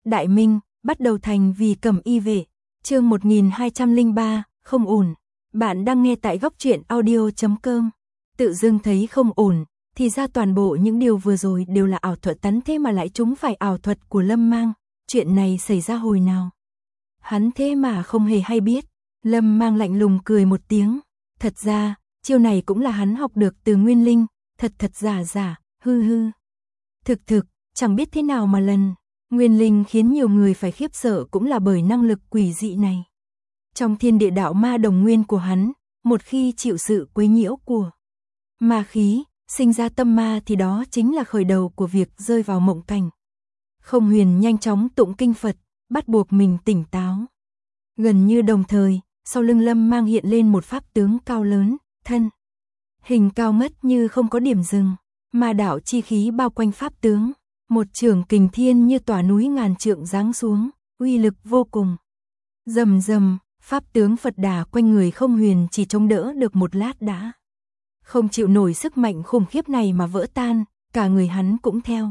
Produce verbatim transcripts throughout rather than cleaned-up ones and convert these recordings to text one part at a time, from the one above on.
Đại Minh, bắt đầu thành vì Cẩm Y vệ. Chương một nghìn hai trăm lẻ ba, không ổn. Bạn đang nghe tại góc truyện audio chấm com. Tự dưng thấy không ổn, thì ra toàn bộ những điều vừa rồi đều là ảo thuật, tắn thế mà lại trúng phải ảo thuật của Lâm Mang. Chuyện này xảy ra hồi nào? Hắn thế mà không hề hay biết. Lâm Mang lạnh lùng cười một tiếng. Thật ra, chiêu này cũng là hắn học được từ Nguyên Linh, thật thật giả giả, hư hư. Thực thực, chẳng biết thế nào mà lần. Nguyên Linh khiến nhiều người phải khiếp sợ cũng là bởi năng lực quỷ dị này. Trong thiên địa đạo ma đồng nguyên của hắn, một khi chịu sự quấy nhiễu của ma khí, sinh ra tâm ma thì đó chính là khởi đầu của việc rơi vào mộng cảnh. Không Huyền nhanh chóng tụng kinh Phật, bắt buộc mình tỉnh táo. Gần như đồng thời, sau lưng Lâm Mang hiện lên một pháp tướng cao lớn, thân hình cao ngất như không có điểm dừng, ma đạo chi khí bao quanh pháp tướng, một chưởng kình thiên như tỏa núi ngàn trượng giáng xuống, uy lực vô cùng. Rầm rầm, pháp tướng Phật Đà quanh người Không Huyền chỉ chống đỡ được một lát đã không chịu nổi sức mạnh khủng khiếp này mà vỡ tan, cả người hắn cũng theo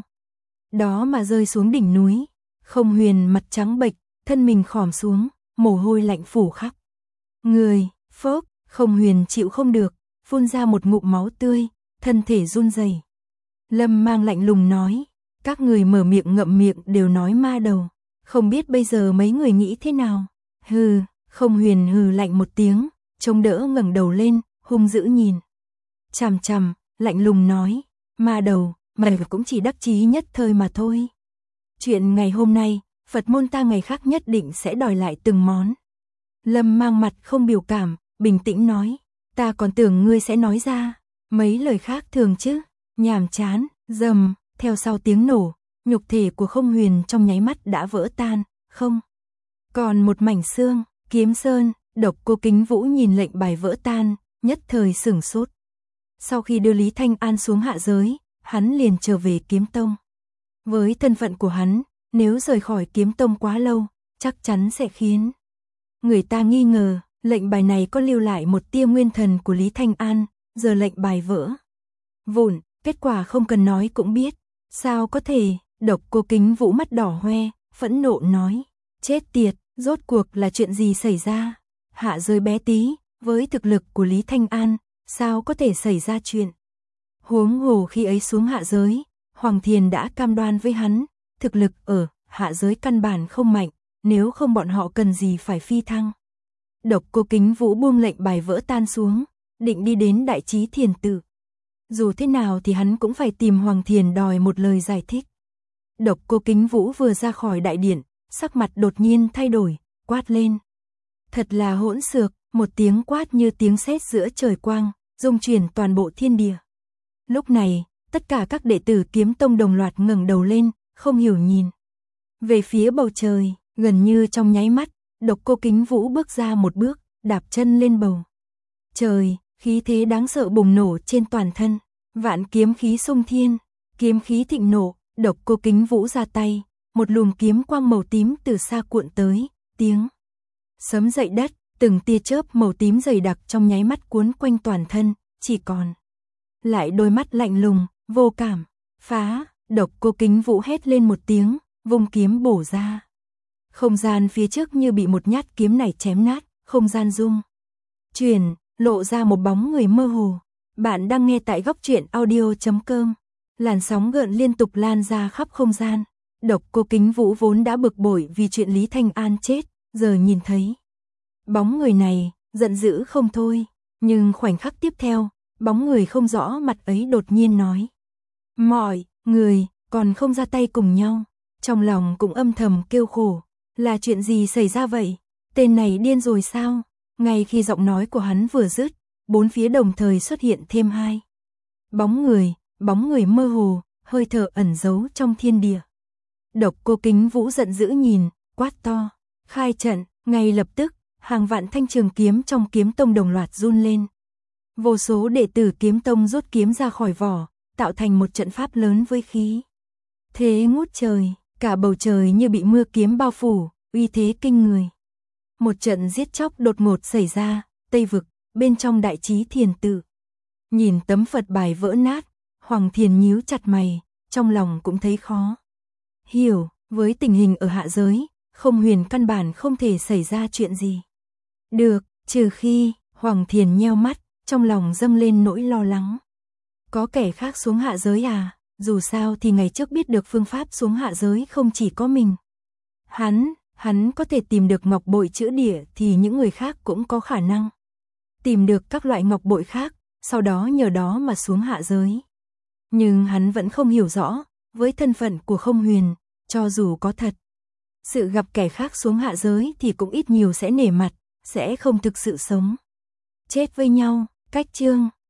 đó mà rơi xuống đỉnh núi. Không Huyền mặt trắng bệch, thân mình khòm xuống, mồ hôi lạnh phủ khắp người. Phốc, Không Huyền chịu không được, phun ra một ngụm máu tươi, thân thể run rẩy. Lâm Mang lạnh lùng nói, các người mở miệng ngậm miệng đều nói ma đầu, không biết bây giờ mấy người nghĩ thế nào? Hừ. Không Huyền hừ lạnh một tiếng, chống đỡ ngẩng đầu lên, hung dữ nhìn chằm chằm, lạnh lùng nói, ma đầu, mày cũng chỉ đắc chí nhất thời mà thôi. Chuyện ngày hôm nay, Phật môn ta ngày khác nhất định sẽ đòi lại từng món. Lâm Mang mặt không biểu cảm, bình tĩnh nói, ta còn tưởng ngươi sẽ nói ra mấy lời khác thường chứ. Nhàm chán. Rầm, theo sau tiếng nổ, nhục thể của Không Huyền trong nháy mắt đã vỡ tan, không còn một mảnh xương. Kiếm Sơn, Độc Cô Kính Vũ nhìn lệnh bài vỡ tan, nhất thời sửng sốt. Sau khi đưa Lý Thanh An xuống hạ giới, hắn liền trở về Kiếm Tông. Với thân phận của hắn, nếu rời khỏi Kiếm Tông quá lâu, chắc chắn sẽ khiến người ta nghi ngờ, lệnh bài này có lưu lại một tia nguyên thần của Lý Thanh An, giờ lệnh bài vỡ vụn, kết quả không cần nói cũng biết. Sao có thể? Độc Cô Kính Vũ mắt đỏ hoe, phẫn nộ nói, chết tiệt. Rốt cuộc là chuyện gì xảy ra? Hạ giới bé tí, với thực lực của Lý Thanh An, sao có thể xảy ra chuyện? Huống hồ khi ấy xuống hạ giới, Hoàng Thiền đã cam đoan với hắn, thực lực ở hạ giới căn bản không mạnh, nếu không bọn họ cần gì phải phi thăng. Độc Cô Kính Vũ buông lệnh bài vỡ tan xuống, định đi đến Đại Chí Thiền Tự. Dù thế nào thì hắn cũng phải tìm Hoàng Thiền đòi một lời giải thích. Độc Cô Kính Vũ vừa ra khỏi đại điện, sắc mặt đột nhiên thay đổi, quát lên. Thật là hỗn xược, một tiếng quát như tiếng sét giữa trời quang, rung chuyển toàn bộ thiên địa. Lúc này, tất cả các đệ tử Kiếm Tông đồng loạt ngẩng đầu lên, không hiểu nhìn về phía bầu trời. Gần như trong nháy mắt, Độc Cô Kính Vũ bước ra một bước, đạp chân lên bầu trời, khí thế đáng sợ bùng nổ trên toàn thân, vạn kiếm khí xung thiên, kiếm khí thịnh nộ. Độc Cô Kính Vũ ra tay, một luồng kiếm quang màu tím từ xa cuộn tới, tiếng sấm dậy đất, từng tia chớp màu tím dày đặc trong nháy mắt cuốn quanh toàn thân, chỉ còn lại đôi mắt lạnh lùng, vô cảm. Phá! Độc Cô Kính Vũ hét lên một tiếng, vung kiếm bổ ra. Không gian phía trước như bị một nhát kiếm này chém nát, không gian rung chuyển, lộ ra một bóng người mơ hồ. Bạn đang nghe tại góc truyện audio chấm com. Làn sóng gợn liên tục lan ra khắp không gian. Độc Cô Kính Vũ vốn đã bực bội vì chuyện Lý Thanh An chết, giờ nhìn thấy bóng người này, giận dữ không thôi. Nhưng khoảnh khắc tiếp theo, bóng người không rõ mặt ấy đột nhiên nói, mọi người còn không ra tay cùng nhau. Trong lòng cũng âm thầm kêu khổ, là chuyện gì xảy ra vậy? Tên này điên rồi sao? Ngay khi giọng nói của hắn vừa dứt, bốn phía đồng thời xuất hiện thêm hai bóng người, bóng người mơ hồ, hơi thở ẩn giấu trong thiên địa. Độc Cô Kính Vũ giận dữ nhìn, quát to, khai trận. Ngay lập tức, hàng vạn thanh trường kiếm trong Kiếm Tông đồng loạt run lên. Vô số đệ tử Kiếm Tông rút kiếm ra khỏi vỏ, tạo thành một trận pháp lớn với khí thế ngút trời, cả bầu trời như bị mưa kiếm bao phủ, uy thế kinh người. Một trận giết chóc đột ngột xảy ra, Tây Vực, bên trong Đại Chí Thiền Tự. Nhìn tấm Phật bài vỡ nát, Hoàng Thiền nhíu chặt mày, trong lòng cũng thấy khó hiểu, Với tình hình ở hạ giới, Không Huyền căn bản không thể xảy ra chuyện gì. Được, trừ khi, Hoàng Thiền nheo mắt, trong lòng dâng lên nỗi lo lắng. Có kẻ khác xuống hạ giới à? Dù sao thì ngày trước biết được phương pháp xuống hạ giới không chỉ có mình. Hắn, hắn có thể tìm được ngọc bội chữa địa thì những người khác cũng có khả năng tìm được các loại ngọc bội khác, sau đó nhờ đó mà xuống hạ giới. Nhưng hắn vẫn không hiểu rõ, với thân phận của Không Huyền, cho dù có thật sự gặp kẻ khác xuống hạ giới thì cũng ít nhiều sẽ nể mặt, sẽ không thực sự sống chết với nhau. Cách chương